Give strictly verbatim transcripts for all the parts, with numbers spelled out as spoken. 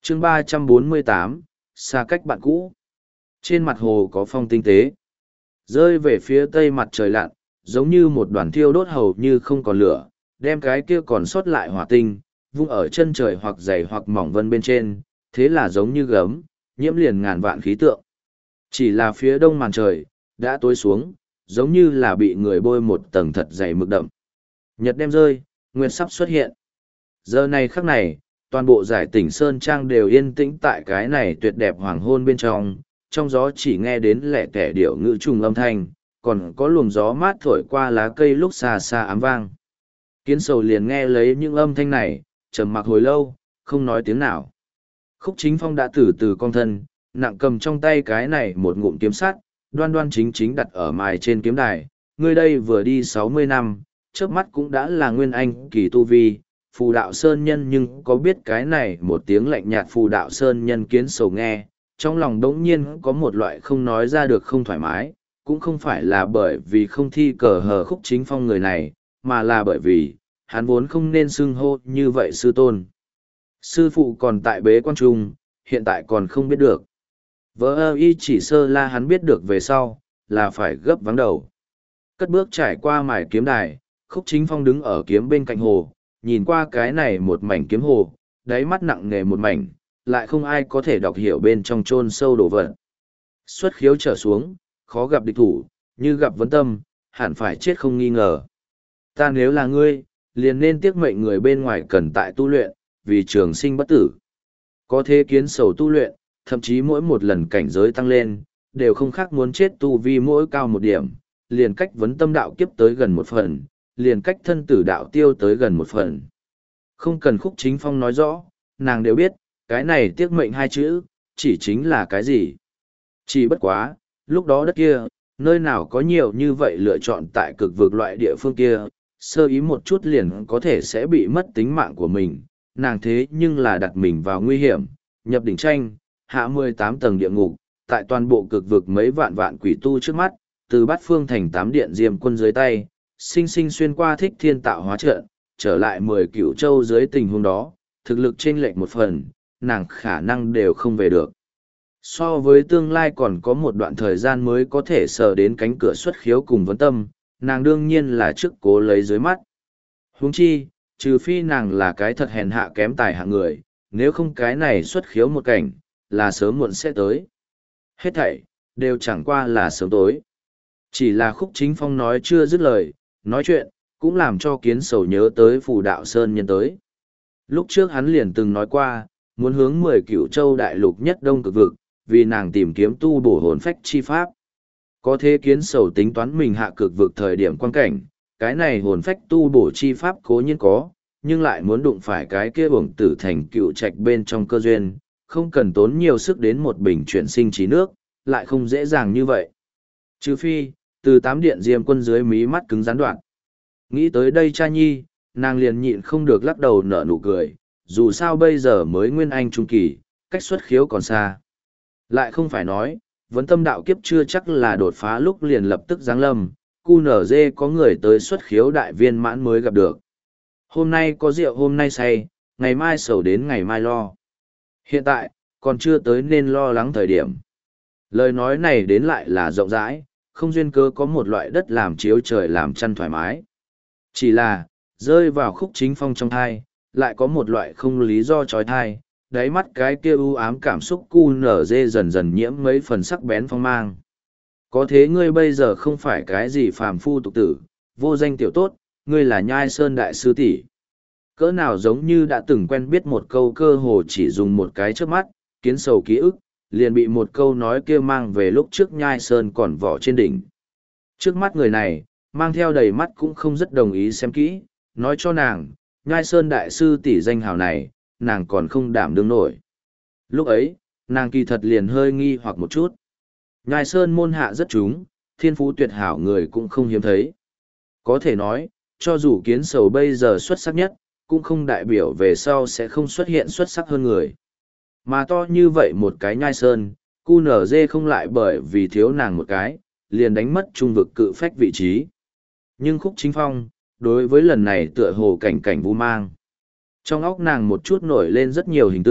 chương ba trăm bốn mươi tám, xa cách bạn cũ. Trên mặt hồ có phong tinh tế. Rơi về phía tây mặt trời lặn, giống như một đoàn thiêu đốt hầu như không còn lửa, đem cái kia còn sót lại hỏa tinh, vung ở chân trời hoặc dày hoặc mỏng vân bên trên, thế là giống như gấm, nhiễm liền ngàn vạn khí tượng. Chỉ là phía đông màn trời, đã tối xuống, giống như là bị người bôi một tầng thật dày mực đậm. Nhật đêm rơi, nguyệt sắp xuất hiện. Giờ này khắc này, toàn bộ giải tỉnh Sơn Trang đều yên tĩnh tại cái này tuyệt đẹp hoàng hôn bên trong, trong gió chỉ nghe đến lẻ tẻ điệu ngữ trùng âm thanh, còn có luồng gió mát thổi qua lá cây lúc xa xa ám vang. Kiến sầu liền nghe lấy những âm thanh này, trầm mặc hồi lâu, không nói tiếng nào. Khúc Chính Phong đã từ từ cong thân, nặng cầm trong tay cái này một ngụm kiếm sắt, đoan đoan chính chính đặt ở mài trên kiếm đài. Ngươi đây vừa đi sáu mươi năm, trước mắt cũng đã là nguyên anh kỳ tu vi, phù đạo sơn nhân, nhưng có biết cái này một tiếng lạnh nhạt phù đạo sơn nhân kiến sầu nghe, trong lòng đống nhiên có một loại không nói ra được không thoải mái, cũng không phải là bởi vì không thi cờ hờ Khúc Chính Phong người này, mà là bởi vì, hắn vốn không nên xưng hô như vậy sư tôn. Sư phụ còn tại bế quan trung, hiện tại còn không biết được. Vỡ ơ y chỉ sơ la hắn biết được về sau, là phải gấp vắng đầu. Cất bước trải qua mải kiếm đài, Khúc Chính Phong đứng ở kiếm bên cạnh hồ, nhìn qua cái này một mảnh kiếm hồ, đáy mắt nặng nề một mảnh, lại không ai có thể đọc hiểu bên trong chôn sâu đồ vật. Xuất khiếu trở xuống, khó gặp địch thủ, như gặp vấn tâm, hẳn phải chết không nghi ngờ. Ta nếu là ngươi, liền nên tiếc mệnh người bên ngoài cần tại tu luyện, vì trường sinh bất tử. Có thế kiến sầu tu luyện, thậm chí mỗi một lần cảnh giới tăng lên, đều không khác muốn chết tu vi mỗi cao một điểm, liền cách vấn tâm đạo kiếp tới gần một phần, liền cách thân tử đạo tiêu tới gần một phần. Không cần Khúc Chính Phong nói rõ, nàng đều biết, cái này tiếc mệnh hai chữ, chỉ chính là cái gì. Chỉ bất quá, lúc đó đất kia, nơi nào có nhiều như vậy lựa chọn tại cực vực loại địa phương kia, sơ ý một chút liền có thể sẽ bị mất tính mạng của mình, nàng thế nhưng là đặt mình vào nguy hiểm, nhập đỉnh tranh, hạ mười tám tầng địa ngục, tại toàn bộ cực vực mấy vạn vạn quỷ tu trước mắt, từ bát phương thành tám điện diêm quân dưới tay, sinh sinh xuyên qua thích thiên tạo hóa trận, trở lại mười cửu châu dưới tình huống đó, thực lực chênh lệch một phần, nàng khả năng đều không về được. So với tương lai còn có một đoạn thời gian mới có thể sờ đến cánh cửa xuất khiếu cùng vấn tâm, nàng đương nhiên là trước cố lấy dưới mắt. Huống chi, trừ phi nàng là cái thật hèn hạ kém tài hạng người, nếu không cái này xuất khiếu một cảnh, là sớm muộn sẽ tới. Hết thảy, đều chẳng qua là sớm tối. Chỉ là Khúc Chính Phong nói chưa dứt lời, nói chuyện, cũng làm cho kiến sầu nhớ tới phù đạo sơn nhân tới. Lúc trước hắn liền từng nói qua, muốn hướng mười cửu châu đại lục nhất đông cực vực, vì nàng tìm kiếm tu bổ hồn phách chi pháp. Có thế kiến sầu tính toán mình hạ cực vực thời điểm quan cảnh, cái này hồn phách tu bổ chi pháp cố nhiên có, nhưng lại muốn đụng phải cái kia bổng tử thành cựu trạch bên trong cơ duyên, không cần tốn nhiều sức đến một bình chuyển sinh trí nước, lại không dễ dàng như vậy. Trừ phi, từ tám điện diêm quân dưới mí mắt cứng gián đoạn. Nghĩ tới đây cha nhi, nàng liền nhịn không được lắc đầu nở nụ cười, dù sao bây giờ mới nguyên anh trung kỳ, cách xuất khiếu còn xa. Lại không phải nói, vấn tâm đạo kiếp chưa chắc là đột phá lúc liền lập tức giáng lâm, cu nở dê có người tới xuất khiếu đại viên mãn mới gặp được. Hôm nay có rượu hôm nay say, ngày mai sầu đến ngày mai lo. Hiện tại, còn chưa tới nên lo lắng thời điểm. Lời nói này đến lại là rộng rãi, không duyên cớ có một loại đất làm chiếu trời làm chăn thoải mái. Chỉ là, rơi vào Khúc Chính Phong trong thai, lại có một loại không lý do trói thai, đáy mắt cái kia u ám cảm xúc cu nở dê dần dần nhiễm mấy phần sắc bén phong mang. Có thế ngươi bây giờ không phải cái gì phàm phu tục tử, vô danh tiểu tốt, ngươi là Nhai Sơn đại sư tỷ. Cỡ nào giống như đã từng quen biết một câu cơ hồ chỉ dùng một cái trước mắt, kiến sầu ký ức, liền bị một câu nói kia mang về lúc trước Nhai Sơn còn vỏ trên đỉnh. Trước mắt người này, mang theo đầy mắt cũng không rất đồng ý xem kỹ, nói cho nàng, Nhai Sơn đại sư tỷ danh hào này, nàng còn không đảm đương nổi. Lúc ấy, nàng kỳ thật liền hơi nghi hoặc một chút. Nhai Sơn môn hạ rất trúng, thiên phú tuyệt hảo người cũng không hiếm thấy. Có thể nói, cho dù kiến sầu bây giờ xuất sắc nhất, cũng không đại biểu về sau sẽ không xuất hiện xuất sắc hơn người. Mà to như vậy một cái Nhai Sơn, cu nở dê không lại bởi vì thiếu nàng một cái, liền đánh mất trung vực cự phách vị trí. Nhưng Khúc Chính Phong, đối với lần này tựa hồ cảnh cảnh vu mang. Trong óc nàng một chút nổi lên rất nhiều hình tượng,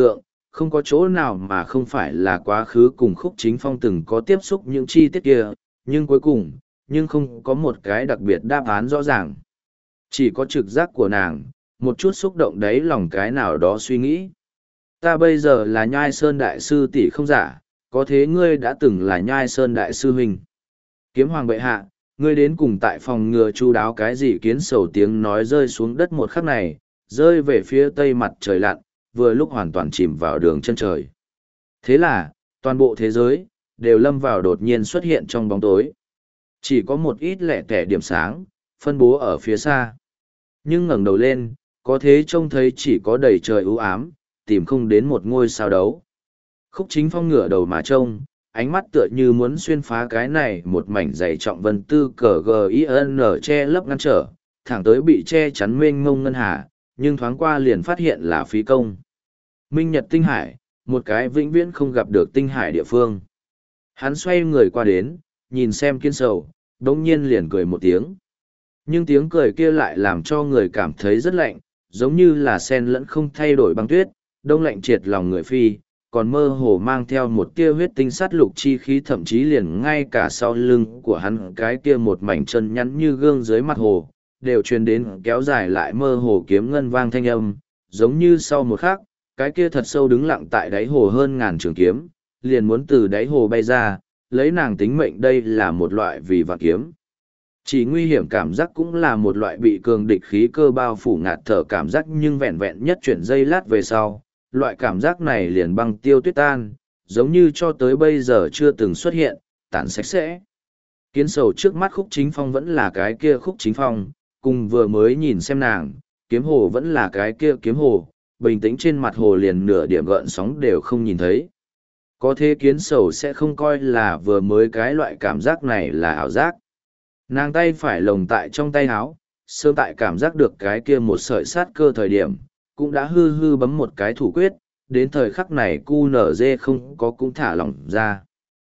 không có chỗ nào mà không phải là quá khứ cùng Khúc Chính Phong từng có tiếp xúc những chi tiết kia, nhưng cuối cùng, nhưng không có một cái đặc biệt đáp án rõ ràng. Chỉ có trực giác của nàng, một chút xúc động đấy lòng cái nào đó suy nghĩ. Ta bây giờ là Nhai Sơn Đại Sư tỷ không giả, có thế ngươi đã từng là Nhai Sơn Đại Sư huynh. Kiếm Hoàng bệ hạ, ngươi đến cùng tại phòng ngừa chu đáo cái gì? Kiến Sầu tiếng nói rơi xuống đất một khắc này, rơi về phía tây mặt trời lặn, vừa lúc hoàn toàn chìm vào đường chân trời. Thế là, toàn bộ thế giới, đều lâm vào đột nhiên xuất hiện trong bóng tối. Chỉ có một ít lẻ tẻ điểm sáng, phân bố ở phía xa. Nhưng ngẩng đầu lên, có thế trông thấy chỉ có đầy trời u ám, tìm không đến một ngôi sao đấu. Khúc Chính Phong ngửa đầu mà trông, ánh mắt tựa như muốn xuyên phá cái này một mảnh dày trọng vân tư cờ gin che lấp ngăn trở, thẳng tới bị che chắn mênh mông ngân hà, nhưng thoáng qua liền phát hiện là phí công. Minh Nhật Tinh Hải, một cái vĩnh viễn không gặp được tinh hải địa phương. Hắn xoay người qua đến, nhìn xem Kiến Sầu, đống nhiên liền cười một tiếng. Nhưng tiếng cười kia lại làm cho người cảm thấy rất lạnh, giống như là sen lẫn không thay đổi băng tuyết, đông lạnh triệt lòng người phi, còn mơ hồ mang theo một tia huyết tinh sát lục chi khí, thậm chí liền ngay cả sau lưng của hắn cái kia một mảnh chân nhắn như gương dưới mặt hồ, đều truyền đến kéo dài lại mơ hồ kiếm ngân vang thanh âm, giống như sau một khắc, cái kia thật sâu đứng lặng tại đáy hồ hơn ngàn trường kiếm, liền muốn từ đáy hồ bay ra, lấy nàng tính mệnh. Đây là một loại vì vạn kiếm. Chỉ nguy hiểm cảm giác cũng là một loại bị cường địch khí cơ bao phủ ngạt thở cảm giác, nhưng vẹn vẹn nhất chuyển giây lát về sau, loại cảm giác này liền băng tiêu tuyết tan, giống như cho tới bây giờ chưa từng xuất hiện, tản sạch sẽ. Kiến Sầu trước mắt Khúc Chính Phong vẫn là cái kia Khúc Chính Phong, cùng vừa mới nhìn xem nàng, kiếm hồ vẫn là cái kia kiếm hồ, bình tĩnh trên mặt hồ liền nửa điểm gợn sóng đều không nhìn thấy. Có thế Kiến Sầu sẽ không coi là vừa mới cái loại cảm giác này là ảo giác. Nàng tay phải lồng tại trong tay áo, sớm tại cảm giác được cái kia một sợi sát cơ thời điểm, cũng đã hư hư bấm một cái thủ quyết, đến thời khắc này cu nở dê không có cũng thả lỏng ra.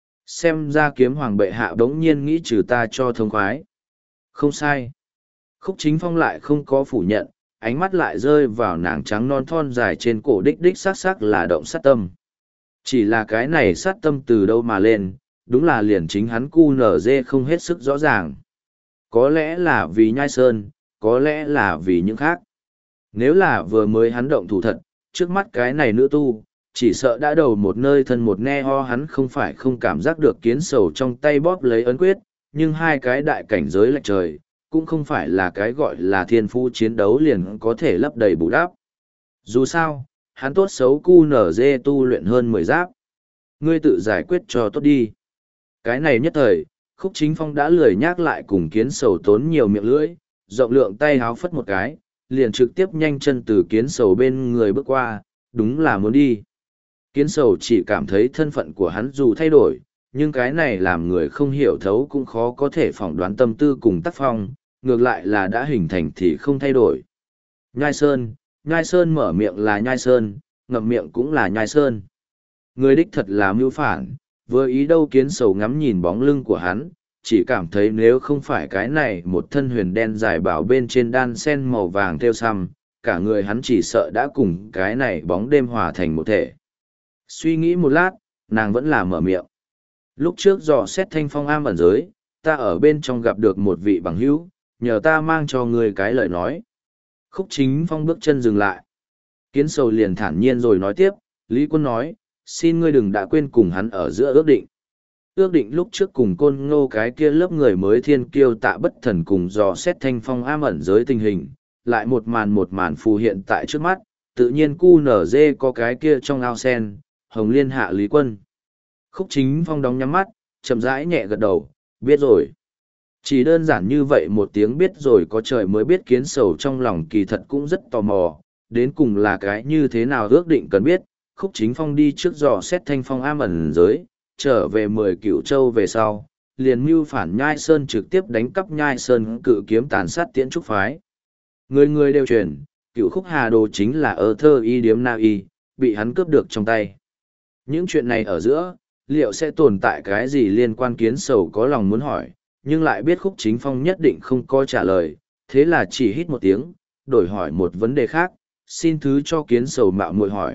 Xem ra Kiếm Hoàng bệ hạ đống nhiên nghĩ trừ ta cho thông khoái. Không sai. Khúc Chính Phong lại không có phủ nhận, ánh mắt lại rơi vào nàng trắng non thon dài trên cổ, đích đích sắc sắc là động sát tâm. Chỉ là cái này sát tâm từ đâu mà lên, đúng là liền chính hắn cu nở dê không hết sức rõ ràng. Có lẽ là vì Nhai Sơn, có lẽ là vì những khác. Nếu là vừa mới hắn động thủ thật, trước mắt cái này nữ tu, chỉ sợ đã đầu một nơi thân một nghe ho. Hắn không phải không cảm giác được Kiến Sầu trong tay bóp lấy ấn quyết, nhưng hai cái đại cảnh giới lệch trời, cũng không phải là cái gọi là thiên phu chiến đấu liền có thể lấp đầy bù đắp. Dù sao, hắn tốt xấu cu nở dê tu luyện hơn mười giáp. Ngươi tự giải quyết cho tốt đi. Cái này nhất thời, Khúc Chính Phong đã lười nhắc lại cùng Kiến Sầu tốn nhiều miệng lưỡi, rộng lượng tay háo phất một cái, liền trực tiếp nhanh chân từ Kiến Sầu bên người bước qua, đúng là muốn đi. Kiến Sầu chỉ cảm thấy thân phận của hắn dù thay đổi, nhưng cái này làm người không hiểu thấu cũng khó có thể phỏng đoán tâm tư cùng tác phong, ngược lại là đã hình thành thì không thay đổi. Nhai Sơn, Nhai Sơn mở miệng là Nhai Sơn, ngậm miệng cũng là Nhai Sơn. Người đích thật là mưu phản, vừa ý đâu. Kiến Sầu ngắm nhìn bóng lưng của hắn, chỉ cảm thấy nếu không phải cái này một thân huyền đen dài bảo bên trên đan sen màu vàng theo xăm, cả người hắn chỉ sợ đã cùng cái này bóng đêm hòa thành một thể. Suy nghĩ một lát, nàng vẫn là mở miệng. Lúc trước dò xét thanh phong am ẩn giới, ta ở bên trong gặp được một vị bằng hữu, nhờ ta mang cho người cái lời nói. Khúc Chính Phong bước chân dừng lại. Kiến Sầu liền thản nhiên rồi nói tiếp, Lý Quân nói, xin ngươi đừng đã quên cùng hắn ở giữa ước định. Ước định lúc trước cùng Côn Ngô cái kia lớp người mới thiên kiêu Tạ Bất Thần cùng dò xét thanh phong am ẩn giới tình hình, lại một màn một màn phù hiện tại trước mắt, tự nhiên cu nở dê có cái kia trong ao sen, Hồng Liên hạ Lý Quân. Khúc Chính Phong đóng nhắm mắt, chậm rãi nhẹ gật đầu, biết rồi. Chỉ đơn giản như vậy một tiếng biết rồi có trời mới biết. Kiến Sầu trong lòng kỳ thật cũng rất tò mò, đến cùng là cái như thế nào ước định cần biết. Khúc Chính Phong đi trước dò xét thanh phong am ẩn giới, trở về mười cửu châu về sau, liền mưu phản Nhai Sơn, trực tiếp đánh cắp Nhai Sơn cự kiếm, tàn sát Tiễn Trúc phái. Người người đều truyền, cựu Khúc Hà Đồ chính là ở thơ y điếm Na Y, bị hắn cướp được trong tay. Những chuyện này ở giữa, liệu sẽ tồn tại cái gì liên quan? Kiến Sầu có lòng muốn hỏi, nhưng lại biết Khúc Chính Phong nhất định không có trả lời, thế là chỉ hít một tiếng, đổi hỏi một vấn đề khác. Xin thứ cho Kiến Sầu mạo muội hỏi,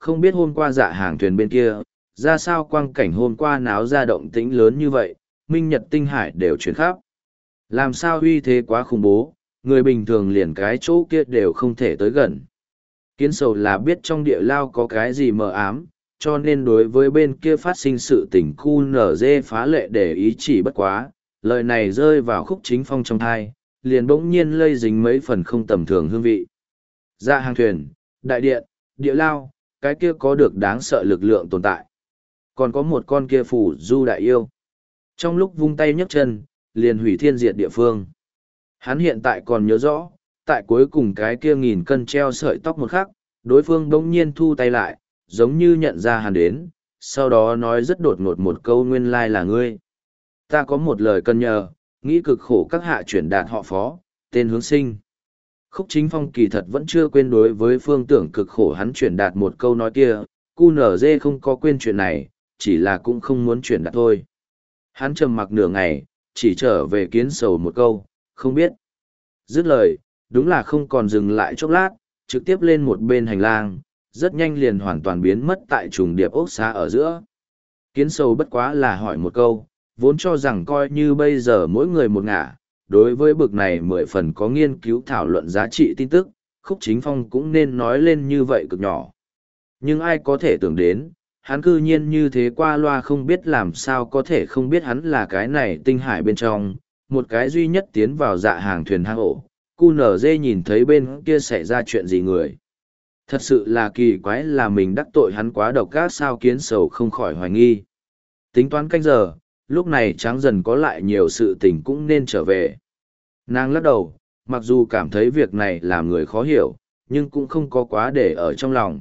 không biết hôm qua dạ hàng thuyền bên kia, ra sao quang cảnh hôm qua náo ra động tĩnh lớn như vậy, minh nhật tinh hải đều chuyển khắp. Làm sao uy thế quá khủng bố, người bình thường liền cái chỗ kia đều không thể tới gần. Kiến sầu là biết trong địa lao có cái gì mờ ám, cho nên đối với bên kia phát sinh sự tình khu nở dê phá lệ để ý chỉ bất quá, lời này rơi vào khúc chính phong trong thai, liền bỗng nhiên lây dính mấy phần không tầm thường hương vị. Dạ hàng thuyền, đại điện, địa lao, cái kia có được đáng sợ lực lượng tồn tại. Còn có một con kia phủ du đại yêu. Trong lúc vung tay nhấc chân, liền hủy thiên diệt địa phương. Hắn hiện tại còn nhớ rõ, tại cuối cùng cái kia nghìn cân treo sợi tóc một khắc, đối phương bỗng nhiên thu tay lại, giống như nhận ra hắn đến, sau đó nói rất đột ngột một câu nguyên lai là ngươi. Ta có một lời cần nhờ, nghĩ cực khổ các hạ chuyển đạt họ phó, tên hướng sinh. Khúc chính phong kỳ thật vẫn chưa quên đối với phương tưởng cực khổ hắn chuyển đạt một câu nói kia, cu nở dê không có quên chuyện này, chỉ là cũng không muốn chuyển đạt thôi. Hắn trầm mặc nửa ngày, chỉ trở về kiến sầu một câu, không biết. Dứt lời, đúng là không còn dừng lại chốc lát, trực tiếp lên một bên hành lang, rất nhanh liền hoàn toàn biến mất tại trùng điệp ốc xá ở giữa. Kiến sầu bất quá là hỏi một câu, vốn cho rằng coi như bây giờ mỗi người một ngả, đối với bực này mười phần có nghiên cứu thảo luận giá trị tin tức, Khúc Chính Phong cũng nên nói lên như vậy cực nhỏ. Nhưng ai có thể tưởng đến, hắn cư nhiên như thế qua loa không biết làm sao có thể không biết hắn là cái này tinh hải bên trong, một cái duy nhất tiến vào dạ hàng thuyền hang ổ, cu nở dê nhìn thấy bên kia xảy ra chuyện gì người. Thật sự là kỳ quái là mình đắc tội hắn quá độc ác sao kiến sầu không khỏi hoài nghi. Tính toán canh giờ, lúc này trắng dần có lại nhiều sự tình cũng nên trở về. Nàng lắc đầu, mặc dù cảm thấy việc này làm người khó hiểu, nhưng cũng không có quá để ở trong lòng.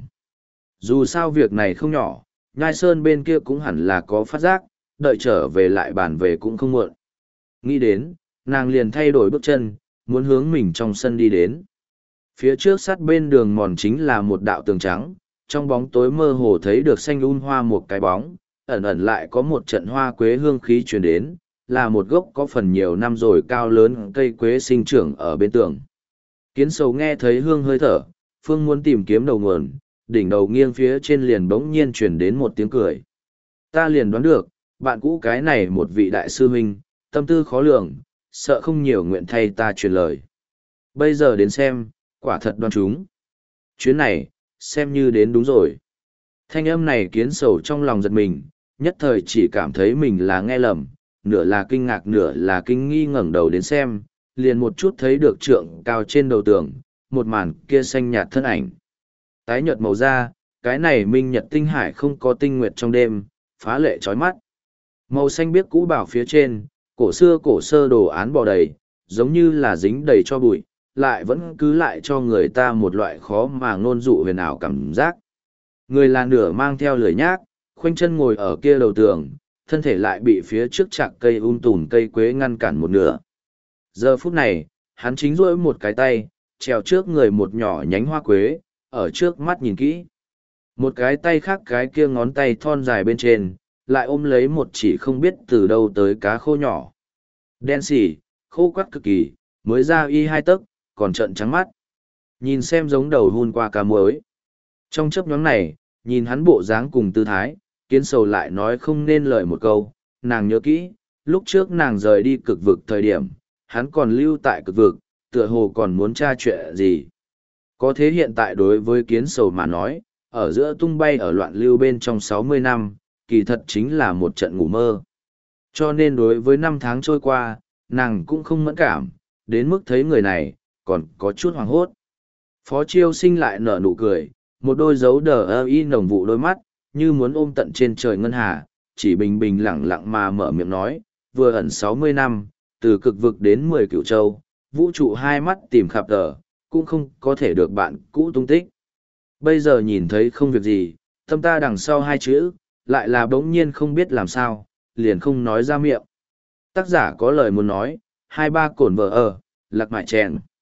Dù sao việc này không nhỏ, Nhai Sơn bên kia cũng hẳn là có phát giác, đợi trở về lại bàn về cũng không muộn. Nghĩ đến, nàng liền thay đổi bước chân, muốn hướng mình trong sân đi đến. Phía trước sát bên đường mòn chính là một đạo tường trắng, trong bóng tối mơ hồ thấy được xanh un hoa một cái bóng, ẩn ẩn lại có một trận hoa quế hương khí truyền đến, là một gốc có phần nhiều năm rồi cao lớn cây quế sinh trưởng ở bên tường. Kiến sầu nghe thấy hương hơi thở, phương muốn tìm kiếm đầu nguồn, đỉnh đầu nghiêng phía trên liền bỗng nhiên truyền đến một tiếng cười. Ta liền đoán được, bạn cũ cái này một vị đại sư huynh, tâm tư khó lường, sợ không nhiều nguyện thay ta truyền lời. Bây giờ đến xem, quả thật đoán chúng. Chuyến này, xem như đến đúng rồi. Thanh âm này kiến sầu trong lòng giật mình, nhất thời chỉ cảm thấy mình là nghe lầm, nửa là kinh ngạc nửa là kinh nghi ngẩng đầu đến xem, liền một chút thấy được trượng cao trên đầu tường, một màn kia xanh nhạt thân ảnh. Tái nhợt màu da, cái này minh nhật tinh hải không có tinh nguyệt trong đêm, phá lệ chói mắt. Màu xanh biếc cũ bảo phía trên, cổ xưa cổ sơ đồ án bò đầy, giống như là dính đầy cho bụi, lại vẫn cứ lại cho người ta một loại khó mà ngôn dụ huyền ảo cảm giác. Người là nửa mang theo lười nhác, khoanh chân ngồi ở kia đầu tường, thân thể lại bị phía trước chạc cây um tùm cây quế ngăn cản một nửa. Giờ phút này, hắn chính duỗi một cái tay, trèo trước người một nhỏ nhánh hoa quế, ở trước mắt nhìn kỹ. Một cái tay khác cái kia ngón tay thon dài bên trên, lại ôm lấy một chỉ không biết từ đâu tới cá khô nhỏ. Đen xỉ, khô quắt cực kỳ, mới ra y hai tấc, còn trợn trắng mắt. Nhìn xem giống đầu hun qua cá muối. Trong chấp nhóm này, nhìn hắn bộ dáng cùng tư thái, kiến sầu lại nói không nên lời một câu, nàng nhớ kỹ, lúc trước nàng rời đi cực vực thời điểm, hắn còn lưu tại cực vực, tựa hồ còn muốn tra chuyện gì. Có thế hiện tại đối với kiến sầu mà nói, ở giữa tung bay ở loạn lưu bên trong sáu mươi năm, kỳ thật chính là một trận ngủ mơ. Cho nên đối với năm tháng trôi qua, nàng cũng không mẫn cảm, đến mức thấy người này, còn có chút hoảng hốt. Phó Chiêu Sinh lại nở nụ cười, một đôi dấu đờ ơ y nồng vụ đôi mắt, như muốn ôm tận trên trời ngân hà, chỉ bình bình lặng lặng mà mở miệng nói, vừa ẩn sáu mươi năm, từ cực vực đến mười cửu châu, vũ trụ hai mắt tìm khắp tờ, cũng không có thể được bạn cũ tung tích. Bây giờ nhìn thấy không việc gì, tâm ta đằng sau hai chữ, lại là bỗng nhiên không biết làm sao, liền không nói ra miệng. Tác giả có lời muốn nói, hai ba cổn vợ ở, lạc mại chèn.